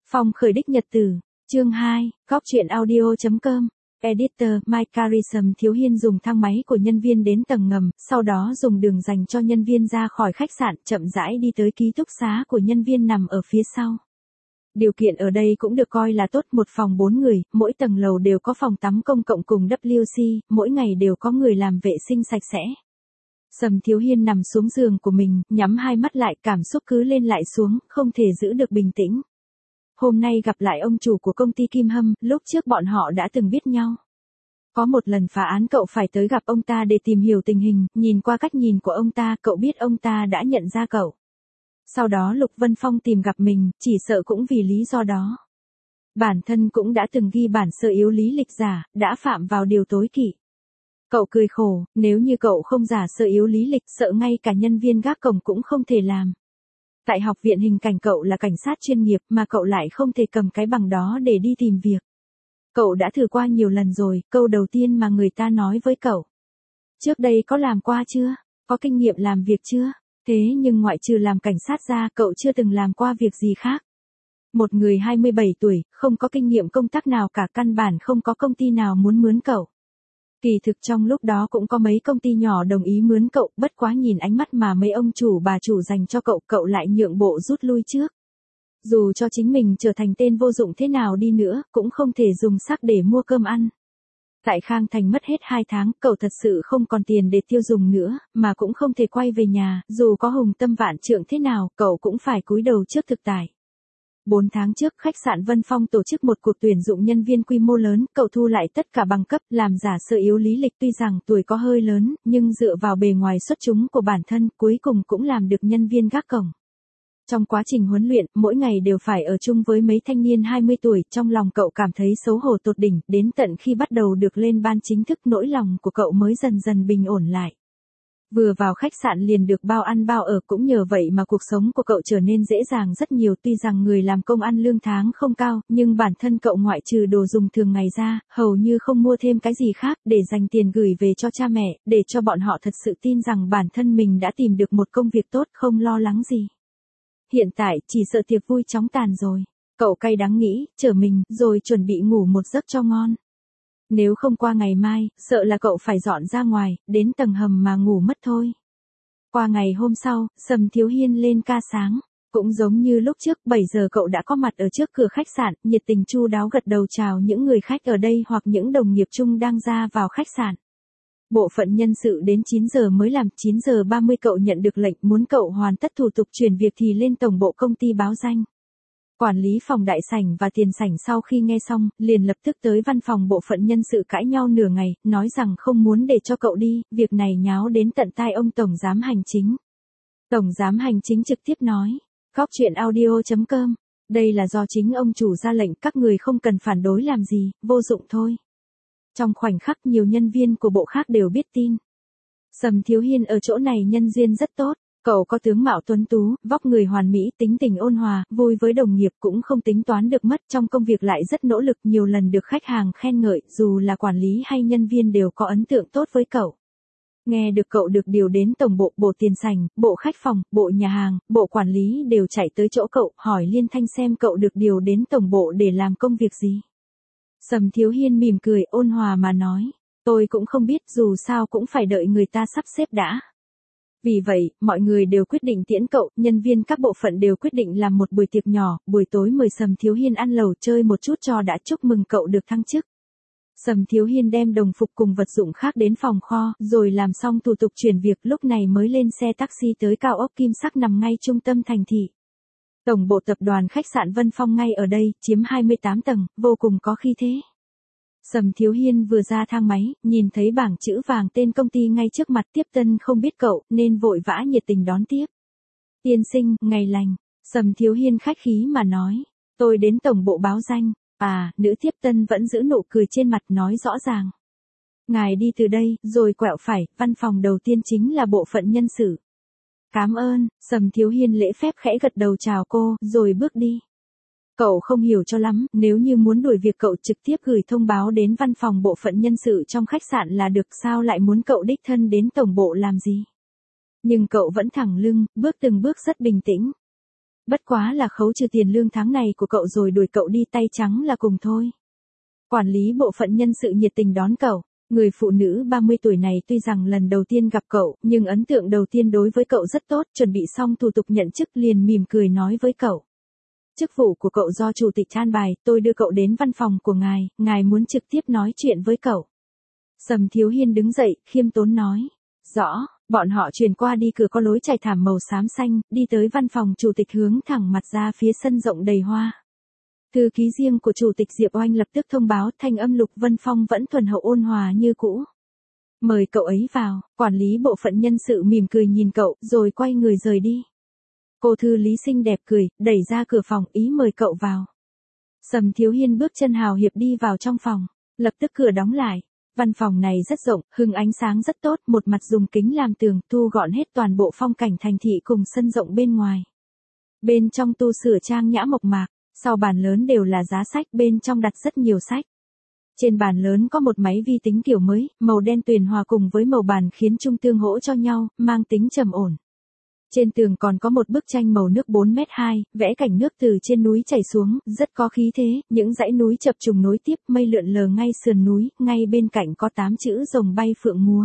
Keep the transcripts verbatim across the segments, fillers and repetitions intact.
Phong khởi đích nhật tử, chương hai, góc truyện audio chấm com. Editor Mike Carey. Thiếu Hiên dùng thang máy của nhân viên đến tầng ngầm, sau đó dùng đường dành cho nhân viên ra khỏi khách sạn, chậm rãi đi tới ký túc xá của nhân viên nằm ở phía sau. Điều kiện ở đây cũng được coi là tốt, một phòng bốn người, mỗi tầng lầu đều có phòng tắm công cộng cùng W C, mỗi ngày đều có người làm vệ sinh sạch sẽ. Sầm Thiếu Hiên nằm xuống giường của mình, nhắm hai mắt lại, cảm xúc cứ lên lại xuống, không thể giữ được bình tĩnh. Hôm nay gặp lại ông chủ của công ty Kim Hâm, lúc trước bọn họ đã từng biết nhau. Có một lần phá án cậu phải tới gặp ông ta để tìm hiểu tình hình, nhìn qua cách nhìn của ông ta, cậu biết ông ta đã nhận ra cậu. Sau đó Lục Vân Phong tìm gặp mình, chỉ sợ cũng vì lý do đó. Bản thân cũng đã từng ghi bản sơ yếu lý lịch giả, đã phạm vào điều tối kỵ. Cậu cười khổ, nếu như cậu không giả sơ yếu lý lịch, sợ ngay cả nhân viên gác cổng cũng không thể làm. Tại học viện hình cảnh cậu là cảnh sát chuyên nghiệp mà cậu lại không thể cầm cái bằng đó để đi tìm việc. Cậu đã thử qua nhiều lần rồi, câu đầu tiên mà người ta nói với cậu. Trước đây có làm qua chưa? Có kinh nghiệm làm việc chưa? Thế nhưng ngoại trừ làm cảnh sát ra, cậu chưa từng làm qua việc gì khác. Một người hai mươi bảy tuổi, không có kinh nghiệm công tác nào cả, căn bản không có công ty nào muốn mướn cậu. Kỳ thực trong lúc đó cũng có mấy công ty nhỏ đồng ý mướn cậu, bất quá nhìn ánh mắt mà mấy ông chủ bà chủ dành cho cậu, cậu lại nhượng bộ rút lui trước. Dù cho chính mình trở thành tên vô dụng thế nào đi nữa, cũng không thể dùng sắc để mua cơm ăn. Tại Khang Thành mất hết hai tháng, cậu thật sự không còn tiền để tiêu dùng nữa, mà cũng không thể quay về nhà, dù có hùng tâm vạn trượng thế nào, cậu cũng phải cúi đầu trước thực tại. Bốn tháng trước, khách sạn Vân Phong tổ chức một cuộc tuyển dụng nhân viên quy mô lớn, cậu thu lại tất cả bằng cấp, làm giả sơ yếu lý lịch, tuy rằng tuổi có hơi lớn, nhưng dựa vào bề ngoài xuất chúng của bản thân, cuối cùng cũng làm được nhân viên gác cổng. Trong quá trình huấn luyện, mỗi ngày đều phải ở chung với mấy thanh niên hai mươi tuổi, trong lòng cậu cảm thấy xấu hổ tột đỉnh, đến tận khi bắt đầu được lên ban chính thức nỗi lòng của cậu mới dần dần bình ổn lại. Vừa vào khách sạn liền được bao ăn bao ở, cũng nhờ vậy mà cuộc sống của cậu trở nên dễ dàng rất nhiều, tuy rằng người làm công ăn lương tháng không cao, nhưng bản thân cậu ngoại trừ đồ dùng thường ngày ra, hầu như không mua thêm cái gì khác, để dành tiền gửi về cho cha mẹ, để cho bọn họ thật sự tin rằng bản thân mình đã tìm được một công việc tốt, không lo lắng gì. Hiện tại, chỉ sợ tiệc vui chóng tàn rồi. Cậu cay đắng nghĩ, chở mình, rồi chuẩn bị ngủ một giấc cho ngon. Nếu không qua ngày mai, sợ là cậu phải dọn ra ngoài, đến tầng hầm mà ngủ mất thôi. Qua ngày hôm sau, Sầm Thiếu Hiên lên ca sáng. Cũng giống như lúc trước, bảy giờ cậu đã có mặt ở trước cửa khách sạn, nhiệt tình chu đáo gật đầu chào những người khách ở đây hoặc những đồng nghiệp chung đang ra vào khách sạn. Bộ phận nhân sự đến chín giờ mới làm, chín giờ ba mươi cậu nhận được lệnh, muốn cậu hoàn tất thủ tục chuyển việc thì lên tổng bộ công ty báo danh. Quản lý phòng đại sảnh và tiền sảnh sau khi nghe xong, liền lập tức tới văn phòng bộ phận nhân sự cãi nhau nửa ngày, nói rằng không muốn để cho cậu đi, việc này nháo đến tận tai ông Tổng Giám Hành Chính. Tổng Giám Hành Chính trực tiếp nói, góc truyện audio chấm com, đây là do chính ông chủ ra lệnh, các người không cần phản đối làm gì, vô dụng thôi. Trong khoảnh khắc nhiều nhân viên của bộ khác đều biết tin. Sầm Thiếu Hiên ở chỗ này nhân duyên rất tốt, cậu có tướng mạo tuấn tú, vóc người hoàn mỹ, tính tình ôn hòa, vui với đồng nghiệp cũng không tính toán được mất, trong công việc lại rất nỗ lực, nhiều lần được khách hàng khen ngợi, dù là quản lý hay nhân viên đều có ấn tượng tốt với cậu. Nghe được cậu được điều đến tổng bộ, bộ tiền sảnh, bộ khách phòng, bộ nhà hàng, bộ quản lý đều chạy tới chỗ cậu, hỏi liên thanh xem cậu được điều đến tổng bộ để làm công việc gì. Sầm Thiếu Hiên mỉm cười, ôn hòa mà nói, tôi cũng không biết, dù sao cũng phải đợi người ta sắp xếp đã. Vì vậy, mọi người đều quyết định tiễn cậu, nhân viên các bộ phận đều quyết định làm một buổi tiệc nhỏ, buổi tối mời Sầm Thiếu Hiên ăn lẩu chơi một chút cho đã, chúc mừng cậu được thăng chức. Sầm Thiếu Hiên đem đồng phục cùng vật dụng khác đến phòng kho, rồi làm xong thủ tục chuyển việc, lúc này mới lên xe taxi tới cao ốc Kim Sắc nằm ngay trung tâm thành thị. Tổng bộ tập đoàn khách sạn Vân Phong ngay ở đây, chiếm hai mươi tám tầng, vô cùng có khí thế. Sầm Thiếu Hiên vừa ra thang máy, nhìn thấy bảng chữ vàng tên công ty ngay trước mặt, tiếp tân không biết cậu, nên vội vã nhiệt tình đón tiếp. Tiên sinh, ngày lành, Sầm Thiếu Hiên khách khí mà nói, tôi đến tổng bộ báo danh. À, nữ tiếp tân vẫn giữ nụ cười trên mặt, nói rõ ràng. Ngài đi từ đây, rồi quẹo phải, văn phòng đầu tiên chính là bộ phận nhân sự. Cảm ơn, Sầm Thiếu Hiên lễ phép khẽ gật đầu chào cô, rồi bước đi. Cậu không hiểu cho lắm, nếu như muốn đuổi việc cậu trực tiếp gửi thông báo đến văn phòng bộ phận nhân sự trong khách sạn là được, sao lại muốn cậu đích thân đến tổng bộ làm gì. Nhưng cậu vẫn thẳng lưng, bước từng bước rất bình tĩnh. Bất quá là khấu trừ tiền lương tháng này của cậu rồi đuổi cậu đi tay trắng là cùng thôi. Quản lý bộ phận nhân sự nhiệt tình đón cậu. Người phụ nữ ba mươi tuổi này tuy rằng lần đầu tiên gặp cậu, nhưng ấn tượng đầu tiên đối với cậu rất tốt, chuẩn bị xong thủ tục nhận chức liền mỉm cười nói với cậu. Chức vụ của cậu do chủ tịch an bài, tôi đưa cậu đến văn phòng của ngài, ngài muốn trực tiếp nói chuyện với cậu. Sầm Thiếu Hiên đứng dậy, khiêm tốn nói. Rõ, bọn họ chuyển qua đi cửa có lối trải thảm màu xám xanh, đi tới văn phòng chủ tịch hướng thẳng mặt ra phía sân rộng đầy hoa. Thư ký riêng của chủ tịch Diệp Oanh lập tức thông báo thanh âm Lục Vân Phong vẫn thuần hậu ôn hòa như cũ. Mời cậu ấy vào, quản lý bộ phận nhân sự mỉm cười nhìn cậu, rồi quay người rời đi. Cô thư lý xinh đẹp cười, đẩy ra cửa phòng, ý mời cậu vào. Sầm Thiếu Hiên bước chân hào hiệp đi vào trong phòng, lập tức cửa đóng lại. Văn phòng này rất rộng, hưng ánh sáng rất tốt, một mặt dùng kính làm tường, thu gọn hết toàn bộ phong cảnh thành thị cùng sân rộng bên ngoài. Bên trong tu sửa trang nhã mộc mạc, sau bàn lớn đều là giá sách, bên trong đặt rất nhiều sách. Trên bàn lớn có một máy vi tính kiểu mới, màu đen tuyền hòa cùng với màu bàn khiến trung tương hỗ cho nhau, mang tính trầm ổn. Trên tường còn có một bức tranh màu nước bốn mét hai, vẽ cảnh nước từ trên núi chảy xuống, rất có khí thế, những dãy núi chập trùng nối tiếp, mây lượn lờ ngay sườn núi, ngay bên cạnh có tám chữ rồng bay phượng múa.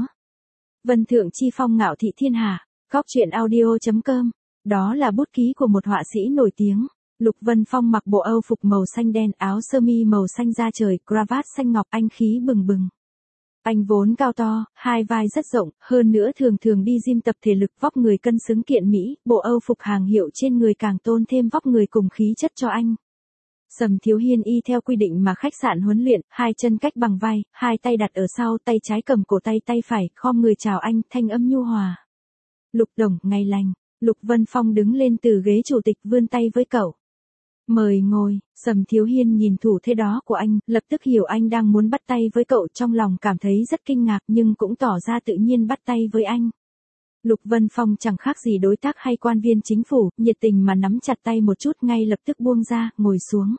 Vân thượng chi phong ngạo thị thiên hà, góc truyện audio chấm com. Đó là bút ký của một họa sĩ nổi tiếng. Lục Vân Phong mặc bộ Âu phục màu xanh đen, áo sơ mi màu xanh da trời, cravat xanh ngọc, anh khí bừng bừng. Anh vốn cao to, hai vai rất rộng, hơn nữa thường thường đi gym tập thể lực, vóc người cân xứng kiện mỹ, bộ Âu phục hàng hiệu trên người càng tôn thêm vóc người cùng khí chất cho anh. Sầm Thiếu Hiên y theo quy định mà khách sạn huấn luyện, hai chân cách bằng vai, hai tay đặt ở sau, tay trái cầm cổ tay, tay phải khom người chào anh, thanh âm nhu hòa. Lục đồng, ngày lành. Lục Vân Phong đứng lên từ ghế chủ tịch vươn tay với cậu. Mời ngồi. Sầm Thiếu Hiên nhìn thủ thế đó của anh, lập tức hiểu anh đang muốn bắt tay với cậu, trong lòng cảm thấy rất kinh ngạc nhưng cũng tỏ ra tự nhiên bắt tay với anh. Lục Vân Phong chẳng khác gì đối tác hay quan viên chính phủ, nhiệt tình mà nắm chặt tay một chút ngay lập tức buông ra, ngồi xuống.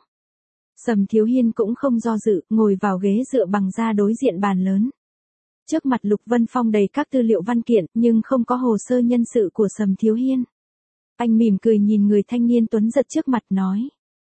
Sầm Thiếu Hiên cũng không do dự, ngồi vào ghế dựa bằng da đối diện bàn lớn. Trước mặt Lục Vân Phong đầy các tư liệu văn kiện, nhưng không có hồ sơ nhân sự của Sầm Thiếu Hiên. Anh mỉm cười nhìn người thanh niên tuấn giật trước mặt nói.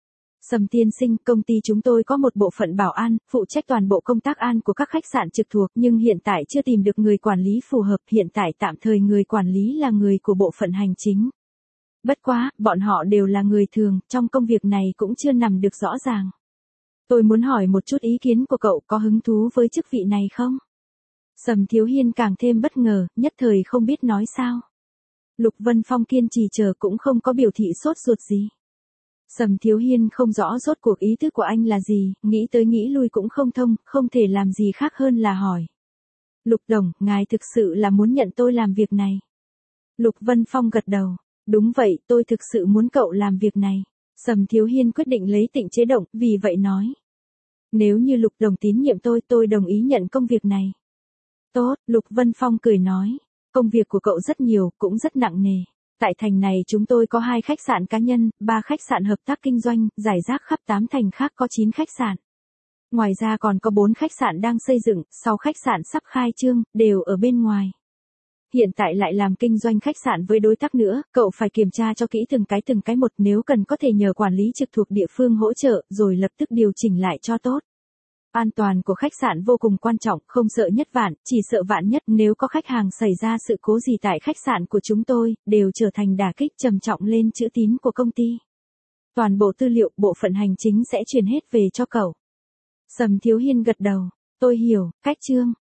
Sầm tiên sinh, công ty chúng tôi có một bộ phận bảo an, phụ trách toàn bộ công tác an của các khách sạn trực thuộc, nhưng hiện tại chưa tìm được người quản lý phù hợp, hiện tại tạm thời người quản lý là người của bộ phận hành chính. Bất quá, bọn họ đều là người thường, trong công việc này cũng chưa nằm được rõ ràng. Tôi muốn hỏi một chút ý kiến của cậu, có hứng thú với chức vị này không? Sầm Thiếu Hiên càng thêm bất ngờ, nhất thời không biết nói sao. Lục Vân Phong kiên trì chờ cũng không có biểu thị sốt ruột gì. Sầm Thiếu Hiên không rõ rốt cuộc ý thức của anh là gì, nghĩ tới nghĩ lui cũng không thông, không thể làm gì khác hơn là hỏi. Lục đồng, ngài thực sự là muốn nhận tôi làm việc này? Lục Vân Phong gật đầu. Đúng vậy, tôi thực sự muốn cậu làm việc này. Sầm Thiếu Hiên quyết định lấy tịnh chế động, vì vậy nói. Nếu như Lục đồng tín nhiệm tôi, tôi đồng ý nhận công việc này. Tốt, Lục Vân Phong cười nói. Công việc của cậu rất nhiều, cũng rất nặng nề. Tại thành này chúng tôi có hai khách sạn cá nhân, ba khách sạn hợp tác kinh doanh, giải rác khắp tám thành khác có chín khách sạn. Ngoài ra còn có bốn khách sạn đang xây dựng, sáu khách sạn sắp khai trương, đều ở bên ngoài. Hiện tại lại làm kinh doanh khách sạn với đối tác nữa, cậu phải kiểm tra cho kỹ từng cái từng cái một, nếu cần có thể nhờ quản lý trực thuộc địa phương hỗ trợ, rồi lập tức điều chỉnh lại cho tốt. An toàn của khách sạn vô cùng quan trọng, không sợ nhất vạn, chỉ sợ vạn nhất, nếu có khách hàng xảy ra sự cố gì tại khách sạn của chúng tôi, đều trở thành đả kích trầm trọng lên chữ tín của công ty. Toàn bộ tư liệu, bộ phận hành chính sẽ truyền hết về cho cậu. Sầm Thiếu Hiên gật đầu, tôi hiểu, cách chương.